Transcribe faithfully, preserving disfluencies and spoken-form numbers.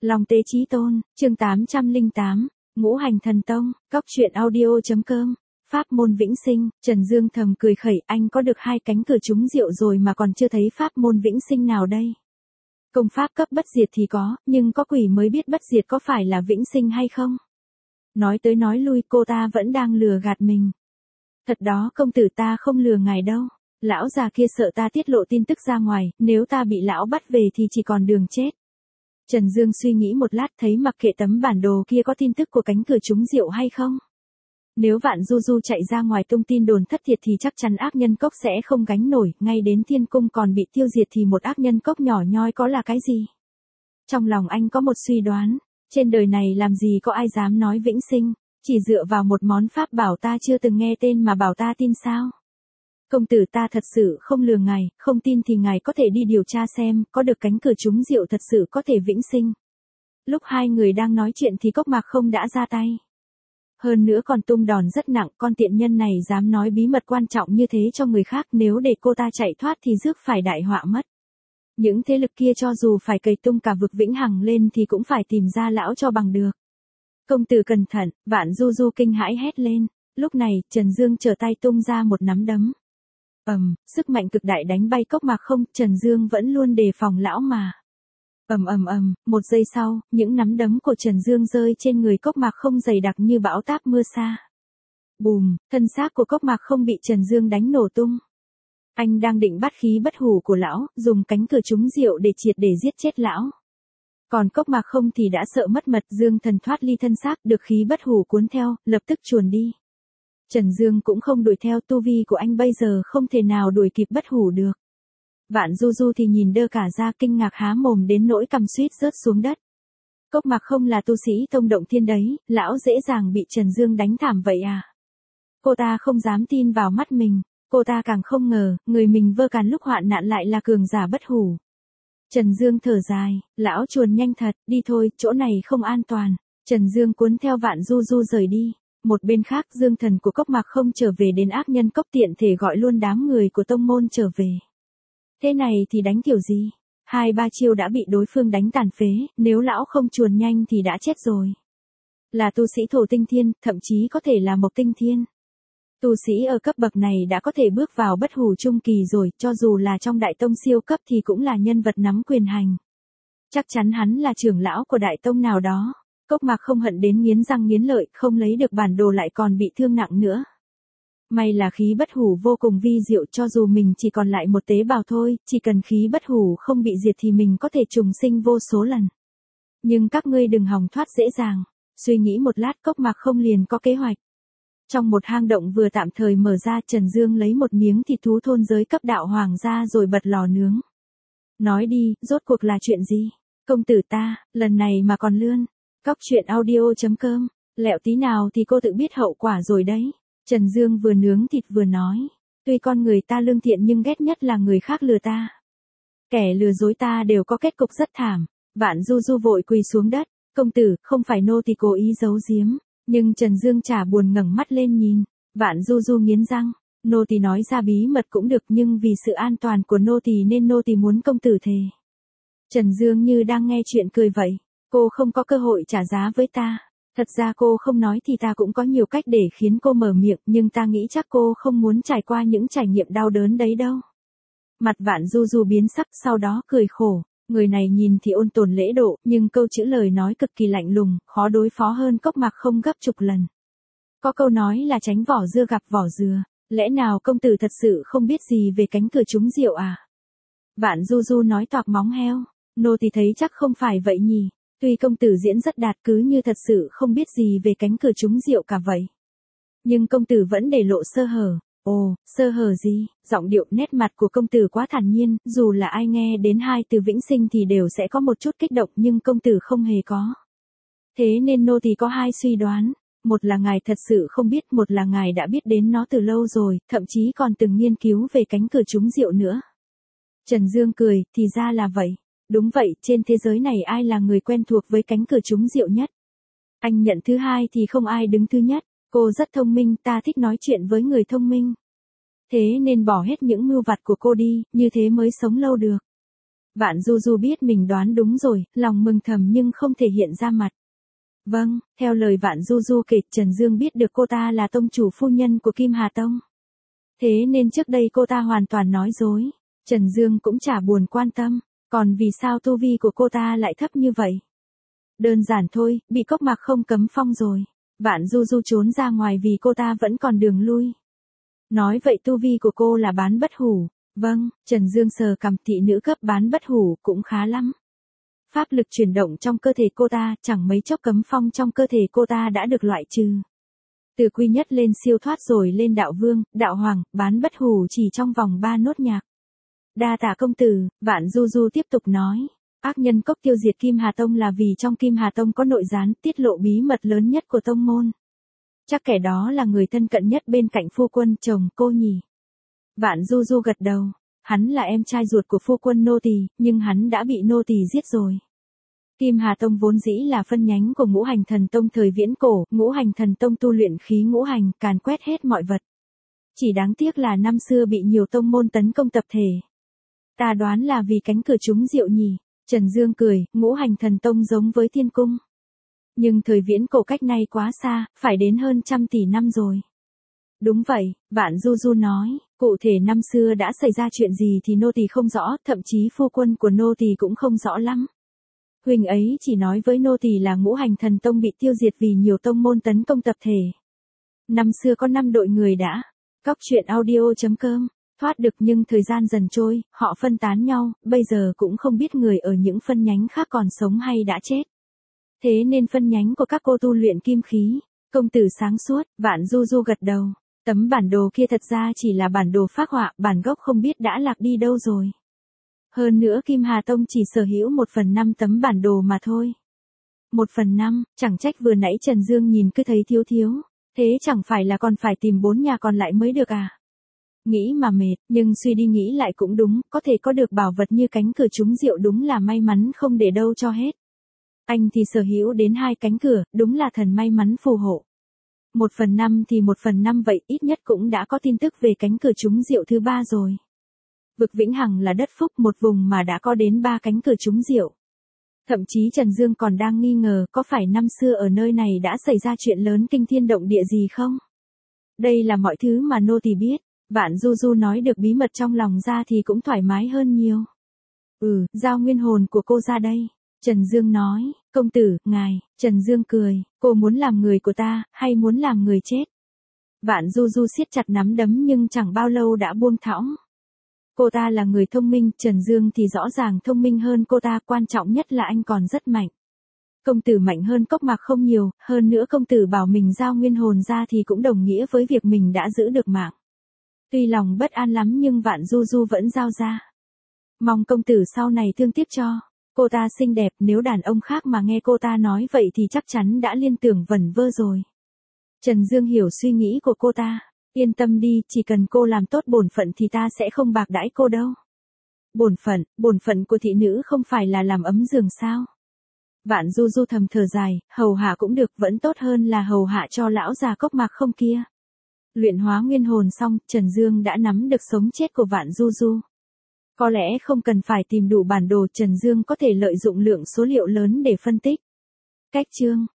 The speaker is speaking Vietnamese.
Long Tế Chí Tôn, chương tám trăm lẻ tám, Ngũ Hành Thần Tông, Cóc Truyện Audio.com, Pháp môn vĩnh sinh. Trần Dương thầm cười khẩy, anh có được hai cánh cửa trúng rượu rồi mà còn chưa thấy pháp môn vĩnh sinh nào đây. Công pháp cấp bất diệt thì có, nhưng có quỷ mới biết bất diệt có phải là vĩnh sinh hay không. Nói tới nói lui cô ta vẫn đang lừa gạt mình. Thật đó, công tử, ta không lừa ngài đâu. Lão già kia sợ ta tiết lộ tin tức ra ngoài, nếu ta bị lão bắt về thì chỉ còn đường chết. Trần Dương suy nghĩ một lát, thấy mặc kệ tấm bản đồ kia có tin tức của cánh cửa trúng rượu hay không. Nếu Vạn Du Du chạy ra ngoài tung tin đồn thất thiệt thì chắc chắn ác nhân cốc sẽ không gánh nổi, ngay đến thiên cung còn bị tiêu diệt thì một ác nhân cốc nhỏ nhoi có là cái gì. Trong lòng anh có một suy đoán, trên đời này làm gì có ai dám nói vĩnh sinh, chỉ dựa vào một món pháp bảo ta chưa từng nghe tên mà bảo ta tin sao. Công tử, ta thật sự không lừa ngài, không tin thì ngài có thể đi điều tra xem, có được cánh cửa trúng rượu thật sự có thể vĩnh sinh. Lúc hai người đang nói chuyện thì Cốc Mạc Không đã ra tay. Hơn nữa còn tung đòn rất nặng, con tiện nhân này dám nói bí mật quan trọng như thế cho người khác, nếu để cô ta chạy thoát thì rước phải đại họa mất. Những thế lực kia cho dù phải cày tung cả vực vĩnh hằng lên thì cũng phải tìm ra lão cho bằng được. Công tử cẩn thận, Vạn Du Du kinh hãi hét lên. Lúc này, Trần Dương trở tay tung ra một nắm đấm. Ầm, um, sức mạnh cực đại đánh bay Cốc Mạc Không, Trần Dương vẫn luôn đề phòng lão mà. Ầm ầm ầm, một giây sau, những nắm đấm của Trần Dương rơi trên người Cốc Mạc Không dày đặc như bão táp mưa sa. Bùm, thân xác của Cốc Mạc Không bị Trần Dương đánh nổ tung. Anh đang định bắt khí bất hủ của lão, dùng cánh cửa trúng rượu để triệt để giết chết lão. Còn Cốc Mạc Không thì đã sợ mất mật, Dương thần thoát ly thân xác, được khí bất hủ cuốn theo, lập tức chuồn đi. Trần Dương cũng không đuổi theo, tu vi của anh bây giờ không thể nào đuổi kịp bất hủ được. Vạn Du Du thì nhìn đơ cả ra, kinh ngạc há mồm đến nỗi cằm suýt rớt xuống đất. Cốc Mạc Không là tu sĩ tông động thiên đấy, lão dễ dàng bị Trần Dương đánh thảm vậy à? Cô ta không dám tin vào mắt mình, cô ta càng không ngờ, người mình vơ càn lúc hoạn nạn lại là cường giả bất hủ. Trần Dương thở dài, lão chuồn nhanh thật, đi thôi, chỗ này không an toàn. Trần Dương cuốn theo Vạn Du Du rời đi. Một bên khác, Dương thần của Cốc Mạc Không trở về đến ác nhân cốc, tiện thể gọi luôn đám người của tông môn trở về. Thế này thì đánh kiểu gì? Hai ba chiêu đã bị đối phương đánh tàn phế, nếu lão không chuồn nhanh thì đã chết rồi. Là tu sĩ thổ tinh thiên, thậm chí có thể là mộc tinh thiên. Tu sĩ ở cấp bậc này đã có thể bước vào bất hủ trung kỳ rồi, cho dù là trong đại tông siêu cấp thì cũng là nhân vật nắm quyền hành. Chắc chắn hắn là trưởng lão của đại tông nào đó. Cốc Mạc Không hận đến nghiến răng nghiến lợi, không lấy được bản đồ lại còn bị thương nặng nữa. May là khí bất hủ vô cùng vi diệu, cho dù mình chỉ còn lại một tế bào thôi, chỉ cần khí bất hủ không bị diệt thì mình có thể trùng sinh vô số lần. Nhưng các ngươi đừng hòng thoát dễ dàng. Suy nghĩ một lát, Cốc Mạc Không liền có kế hoạch. Trong một hang động vừa tạm thời mở ra, Trần Dương lấy một miếng thịt thú thôn giới cấp đạo hoàng ra rồi bật lò nướng. Nói đi, rốt cuộc là chuyện gì? Công tử ta, lần này mà còn lươn. Cóc Truyện Audio.com, lẹo tí nào thì cô tự biết hậu quả rồi đấy. Trần Dương vừa nướng thịt vừa nói. Tuy con người ta lương thiện nhưng ghét nhất là người khác lừa ta. Kẻ lừa dối ta đều có kết cục rất thảm. Vạn Du Du vội quỳ xuống đất. Công tử, không phải nô tỳ cố ý giấu giếm. Nhưng Trần Dương chả buồn ngẩng mắt lên nhìn. Vạn Du Du nghiến răng. Nô tỳ nói ra bí mật cũng được, nhưng vì sự an toàn của nô tỳ nên nô tỳ muốn công tử thề. Trần Dương như đang nghe chuyện cười vậy. Cô không có cơ hội trả giá với ta. Thật ra cô không nói thì ta cũng có nhiều cách để khiến cô mở miệng, nhưng ta nghĩ chắc cô không muốn trải qua những trải nghiệm đau đớn đấy đâu. Mặt Vạn Du Du biến sắc, sau đó cười khổ. Người này nhìn thì ôn tồn lễ độ, nhưng câu chữ lời nói cực kỳ lạnh lùng, khó đối phó hơn Cốc Mạc Không gấp chục lần. Có câu nói là tránh vỏ dưa gặp vỏ dừa. Lẽ nào công tử thật sự không biết gì về cánh cửa trúng rượu à? Vạn Du Du nói toạc móng heo. Nô tỳ thấy chắc không phải vậy nhỉ. Tuy công tử diễn rất đạt, cứ như thật sự không biết gì về cánh cửa trúng rượu cả vậy. Nhưng công tử vẫn để lộ sơ hở. Ồ, sơ hở gì? Giọng điệu nét mặt của công tử quá thản nhiên, dù là ai nghe đến hai từ vĩnh sinh thì đều sẽ có một chút kích động, nhưng công tử không hề có. Thế nên nô tỳ có hai suy đoán. Một là ngài thật sự không biết, một là ngài đã biết đến nó từ lâu rồi, thậm chí còn từng nghiên cứu về cánh cửa trúng rượu nữa. Trần Dương cười, thì ra là vậy. Đúng vậy, trên thế giới này ai là người quen thuộc với cánh cửa trúng rượu nhất? Anh nhận thứ hai thì không ai đứng thứ nhất. Cô rất thông minh, ta thích nói chuyện với người thông minh. Thế nên bỏ hết những mưu vặt của cô đi, như thế mới sống lâu được. Vạn Du Du biết mình đoán đúng rồi, lòng mừng thầm nhưng không thể hiện ra mặt. Vâng, theo lời Vạn Du Du kể, Trần Dương biết được cô ta là tông chủ phu nhân của Kim Hà Tông. Thế nên trước đây cô ta hoàn toàn nói dối. Trần Dương cũng chả buồn quan tâm, còn vì sao tu vi của cô ta lại thấp như vậy? Đơn giản thôi, bị Cốc Mạc không cấm phong rồi. Vạn Du Du trốn ra ngoài vì cô ta vẫn còn đường lui. Nói vậy tu vi của cô là bán bất hủ. Vâng, Trần Dương sờ cằm, thị nữ cấp bán bất hủ cũng khá lắm. Pháp lực chuyển động trong cơ thể cô ta, chẳng mấy chốc cấm phong trong cơ thể cô ta đã được loại trừ. Từ quy nhất lên siêu thoát rồi lên đạo vương, đạo hoàng, bán bất hủ chỉ trong vòng ba nốt nhạc. Đa tạ công tử, Vạn Du Du tiếp tục nói. Ác nhân cốc tiêu diệt Kim Hà Tông là vì trong Kim Hà Tông có nội gián, tiết lộ bí mật lớn nhất của tông môn. Chắc kẻ đó là người thân cận nhất bên cạnh phu quân chồng cô nhỉ. Vạn Du Du gật đầu. Hắn là em trai ruột của phu quân nô tỳ, nhưng hắn đã bị nô tỳ giết rồi. Kim Hà Tông vốn dĩ là phân nhánh của Ngũ Hành Thần Tông thời viễn cổ, Ngũ Hành Thần Tông tu luyện khí ngũ hành, càn quét hết mọi vật. Chỉ đáng tiếc là năm xưa bị nhiều tông môn tấn công tập thể. Ta đoán là vì cánh cửa trúng rượu nhỉ. Trần Dương cười, Ngũ Hành Thần Tông giống với Thiên Cung. Nhưng thời viễn cổ cách nay quá xa, phải đến hơn trăm tỷ năm rồi. Đúng vậy, Vạn Du Du nói, cụ thể năm xưa đã xảy ra chuyện gì thì nô tỳ không rõ, thậm chí phu quân của nô tỳ cũng không rõ lắm. Huynh ấy chỉ nói với nô tỳ là Ngũ Hành Thần Tông bị tiêu diệt vì nhiều tông môn tấn công tập thể. Năm xưa có năm đội người đã. Cóc truyện audio chấm com thoát được, nhưng thời gian dần trôi, họ phân tán nhau, bây giờ cũng không biết người ở những phân nhánh khác còn sống hay đã chết. Thế nên phân nhánh của các cô tu luyện kim khí. Công tử sáng suốt, Vạn Du Du gật đầu. Tấm bản đồ kia thật ra chỉ là bản đồ phác họa, bản gốc không biết đã lạc đi đâu rồi. Hơn nữa Kim Hà Tông chỉ sở hữu một phần năm tấm bản đồ mà thôi. Một phần năm, chẳng trách vừa nãy Trần Dương nhìn cứ thấy thiếu thiếu. Thế chẳng phải là còn phải tìm bốn nhà còn lại mới được à? Nghĩ mà mệt, nhưng suy đi nghĩ lại cũng đúng, có thể có được bảo vật như cánh cửa trúng rượu đúng là may mắn không để đâu cho hết. Anh thì sở hữu đến hai cánh cửa, đúng là thần may mắn phù hộ. Một phần năm thì một phần năm vậy, ít nhất cũng đã có tin tức về cánh cửa trúng rượu thứ ba rồi. Vực Vĩnh Hằng là đất phúc, một vùng mà đã có đến ba cánh cửa trúng rượu. Thậm chí Trần Dương còn đang nghi ngờ có phải năm xưa ở nơi này đã xảy ra chuyện lớn kinh thiên động địa gì không? Đây là mọi thứ mà nô tỳ biết. Vạn Du Du nói được bí mật trong lòng ra thì cũng thoải mái hơn nhiều. Ừ, giao nguyên hồn của cô ra đây. Trần Dương nói, công tử, ngài. Trần Dương cười, cô muốn làm người của ta, hay muốn làm người chết? Vạn Du Du siết chặt nắm đấm nhưng chẳng bao lâu đã buông thõng. Cô ta là người thông minh, Trần Dương thì rõ ràng thông minh hơn cô ta, quan trọng nhất là anh còn rất mạnh. Công tử mạnh hơn Cốc Mạc không nhiều, hơn nữa công tử bảo mình giao nguyên hồn ra thì cũng đồng nghĩa với việc mình đã giữ được mạng. Tuy lòng bất an lắm nhưng Vạn Du Du vẫn giao ra. Mong công tử sau này thương tiếc cho. Cô ta xinh đẹp, nếu đàn ông khác mà nghe cô ta nói vậy thì chắc chắn đã liên tưởng vẩn vơ rồi. Trần Dương hiểu suy nghĩ của cô ta. Yên tâm đi, chỉ cần cô làm tốt bổn phận thì ta sẽ không bạc đãi cô đâu. Bổn phận, bổn phận của thị nữ không phải là làm ấm giường sao? Vạn Du Du thầm thở dài, hầu hạ cũng được, vẫn tốt hơn là hầu hạ cho lão già Cốc Mạc không kia. Luyện hóa nguyên hồn xong, Trần Dương đã nắm được sống chết của Vạn Du Du. Có lẽ không cần phải tìm đủ bản đồ, Trần Dương có thể lợi dụng lượng số liệu lớn để phân tích. Cách chương